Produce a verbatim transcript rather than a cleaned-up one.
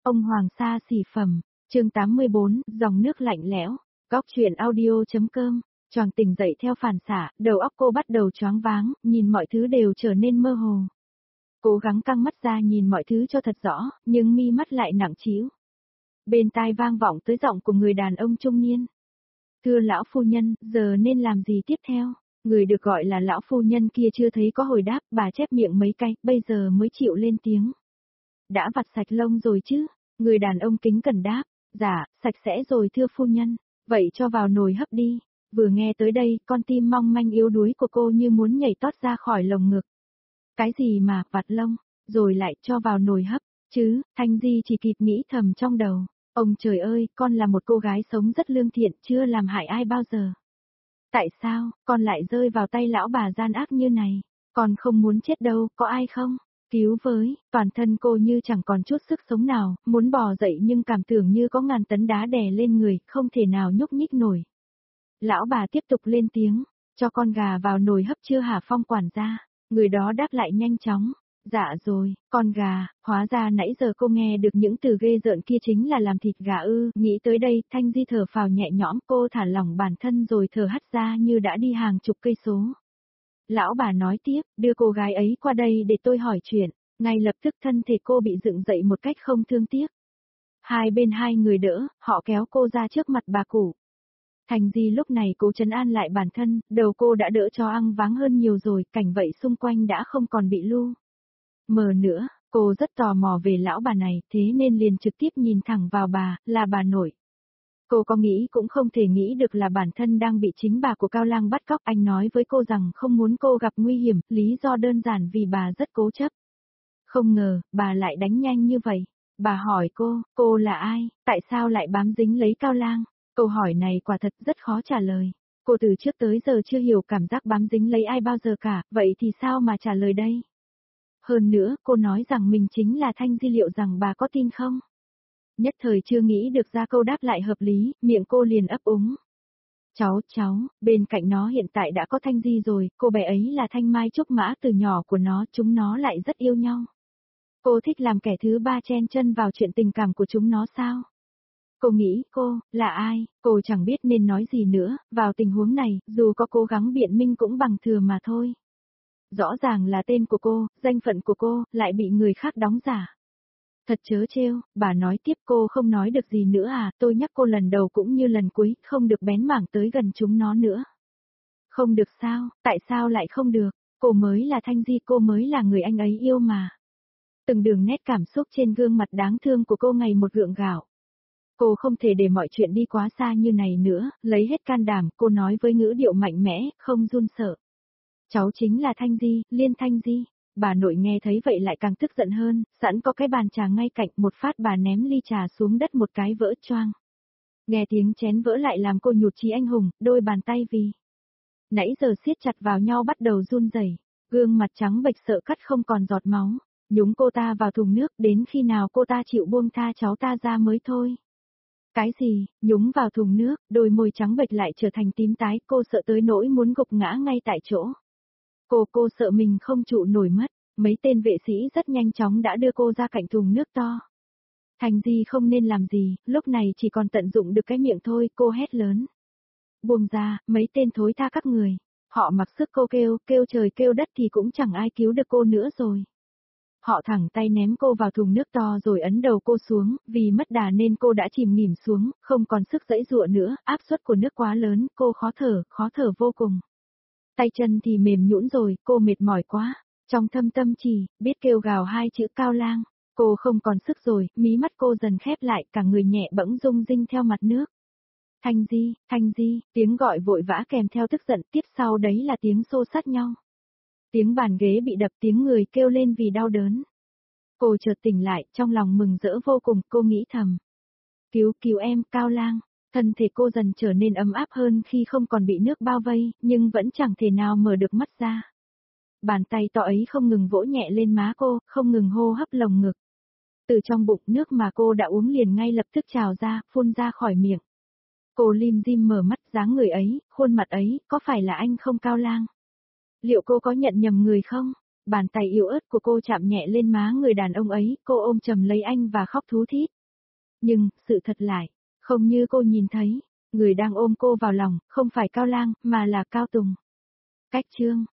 Ông Hoàng Sa Xỉ Phẩm, chương tám mươi bốn, dòng nước lạnh lẽo, góc truyện audio.com, choàng tỉnh dậy theo phản xạ, đầu óc cô bắt đầu choáng váng, nhìn mọi thứ đều trở nên mơ hồ. Cố gắng căng mắt ra nhìn mọi thứ cho thật rõ, nhưng mi mắt lại nặng trĩu. Bên tai vang vọng tới giọng của người đàn ông trung niên. Thưa lão phu nhân, giờ nên làm gì tiếp theo? Người được gọi là lão phu nhân kia chưa thấy có hồi đáp, bà chép miệng mấy cái, bây giờ mới chịu lên tiếng. Đã vặt sạch lông rồi chứ? Người đàn ông kính cẩn đáp, dạ, sạch sẽ rồi thưa phu nhân, vậy cho vào nồi hấp đi. Vừa nghe tới đây, con tim mong manh yếu đuối của cô như muốn nhảy tót ra khỏi lồng ngực. Cái gì mà, vặt lông, rồi lại cho vào nồi hấp, chứ, Thanh Di chỉ kịp nghĩ thầm trong đầu. Ông trời ơi, con là một cô gái sống rất lương thiện, chưa làm hại ai bao giờ. Tại sao, con lại rơi vào tay lão bà gian ác như này? Con không muốn chết đâu, có ai không? Cứu với, toàn thân cô như chẳng còn chút sức sống nào, muốn bò dậy nhưng cảm tưởng như có ngàn tấn đá đè lên người, không thể nào nhúc nhích nổi. Lão bà tiếp tục lên tiếng, cho con gà vào nồi hấp chưa hả Phong quản gia? Người đó đáp lại nhanh chóng. Dạ rồi, con gà, hóa ra nãy giờ cô nghe được những từ ghê rợn kia chính là làm thịt gà ư, nghĩ tới đây, Thanh Di thở phào nhẹ nhõm, cô thả lỏng bản thân rồi thở hắt ra như đã đi hàng chục cây số. Lão bà nói tiếp, đưa cô gái ấy qua đây để tôi hỏi chuyện, ngay lập tức thân thể cô bị dựng dậy một cách không thương tiếc. Hai bên hai người đỡ, họ kéo cô ra trước mặt bà cụ. Thành Di lúc này cố trấn an lại bản thân, đầu cô đã đỡ cho ăn váng hơn nhiều rồi, cảnh vậy xung quanh đã không còn bị lu mờ nữa, cô rất tò mò về lão bà này, thế nên liền trực tiếp nhìn thẳng vào bà, là bà nội. Cô có nghĩ cũng không thể nghĩ được là bản thân đang bị chính bà của Cao Lang bắt cóc. Anh nói với cô rằng không muốn cô gặp nguy hiểm, lý do đơn giản vì bà rất cố chấp. Không ngờ, bà lại đánh nhanh như vậy. Bà hỏi cô, cô là ai, tại sao lại bám dính lấy Cao Lang? Câu hỏi này quả thật rất khó trả lời. Cô từ trước tới giờ chưa hiểu cảm giác bám dính lấy ai bao giờ cả, vậy thì sao mà trả lời đây? Hơn nữa, cô nói rằng mình chính là Thanh Di, liệu rằng bà có tin không? Nhất thời chưa nghĩ được ra câu đáp lại hợp lý, miệng cô liền ấp úng. Cháu, cháu, bên cạnh nó hiện tại đã có Thanh Di rồi, cô bé ấy là Thanh Mai Trúc Mã từ nhỏ của nó, chúng nó lại rất yêu nhau. Cô thích làm kẻ thứ ba chen chân vào chuyện tình cảm của chúng nó sao? Cô nghĩ, cô, là ai, cô chẳng biết nên nói gì nữa, vào tình huống này, dù có cố gắng biện minh cũng bằng thừa mà thôi. Rõ ràng là tên của cô, danh phận của cô, lại bị người khác đóng giả. Thật trớ trêu, bà nói tiếp, cô không nói được gì nữa à, tôi nhắc cô lần đầu cũng như lần cuối, không được bén mảng tới gần chúng nó nữa. Không được sao, tại sao lại không được, cô mới là Thanh Di, cô mới là người anh ấy yêu mà. Từng đường nét cảm xúc trên gương mặt đáng thương của cô ngày một gượng gạo. Cô không thể để mọi chuyện đi quá xa như này nữa, lấy hết can đảm, cô nói với ngữ điệu mạnh mẽ, không run sợ. Cháu chính là Thanh Di, Liên Thanh Di. Bà nội nghe thấy vậy lại càng tức giận hơn, sẵn có cái bàn trà ngay cạnh, một phát bà ném ly trà xuống đất một cái vỡ choang. Nghe tiếng chén vỡ lại làm cô nhụt chí anh hùng, đôi bàn tay vì nãy giờ siết chặt vào nhau bắt đầu run rẩy, gương mặt trắng bệch sợ cắt không còn giọt máu, nhúng cô ta vào thùng nước, đến khi nào cô ta chịu buông tha cháu ta ra mới thôi. Cái gì, nhúng vào thùng nước, đôi môi trắng bệch lại trở thành tím tái, cô sợ tới nỗi muốn gục ngã ngay tại chỗ. Cô cô sợ mình không trụ nổi mất, mấy tên vệ sĩ rất nhanh chóng đã đưa cô ra cạnh thùng nước to. Thành Di không nên làm gì, lúc này chỉ còn tận dụng được cái miệng thôi, cô hét lớn. Buông ra, mấy tên thối tha các người. Họ mặc sức cô kêu, kêu trời kêu đất thì cũng chẳng ai cứu được cô nữa rồi. Họ thẳng tay ném cô vào thùng nước to rồi ấn đầu cô xuống, vì mất đà nên cô đã chìm nghỉm xuống, không còn sức giãy giụa nữa, áp suất của nước quá lớn, cô khó thở, khó thở vô cùng. Tay chân thì mềm nhũn rồi, cô mệt mỏi quá. Trong thâm tâm chỉ, biết kêu gào hai chữ Cao Lang. Cô không còn sức rồi, mí mắt cô dần khép lại, cả người nhẹ bẫng rung rinh theo mặt nước. Thanh Di, Thanh Di, tiếng gọi vội vã kèm theo tức giận, tiếp sau đấy là tiếng xô sát nhau. Tiếng bàn ghế bị đập, tiếng người kêu lên vì đau đớn. Cô chợt tỉnh lại, trong lòng mừng rỡ vô cùng, cô nghĩ thầm. Cứu, cứu em, Cao Lang. Thân thể cô dần trở nên ấm áp hơn khi không còn bị nước bao vây, nhưng vẫn chẳng thể nào mở được mắt ra. Bàn tay to ấy không ngừng vỗ nhẹ lên má cô, không ngừng hô hấp lồng ngực. Từ trong bụng, nước mà cô đã uống liền ngay lập tức trào ra, phun ra khỏi miệng. Cô lim dim mở mắt, dáng người ấy, khuôn mặt ấy, có phải là anh không Cao Lang? Liệu cô có nhận nhầm người không? Bàn tay yếu ớt của cô chạm nhẹ lên má người đàn ông ấy, cô ôm chầm lấy anh và khóc thú thít. Nhưng, sự thật lại, không như cô nhìn thấy, người đang ôm cô vào lòng, không phải Cao Lang, mà là Cao Tùng. Cách chương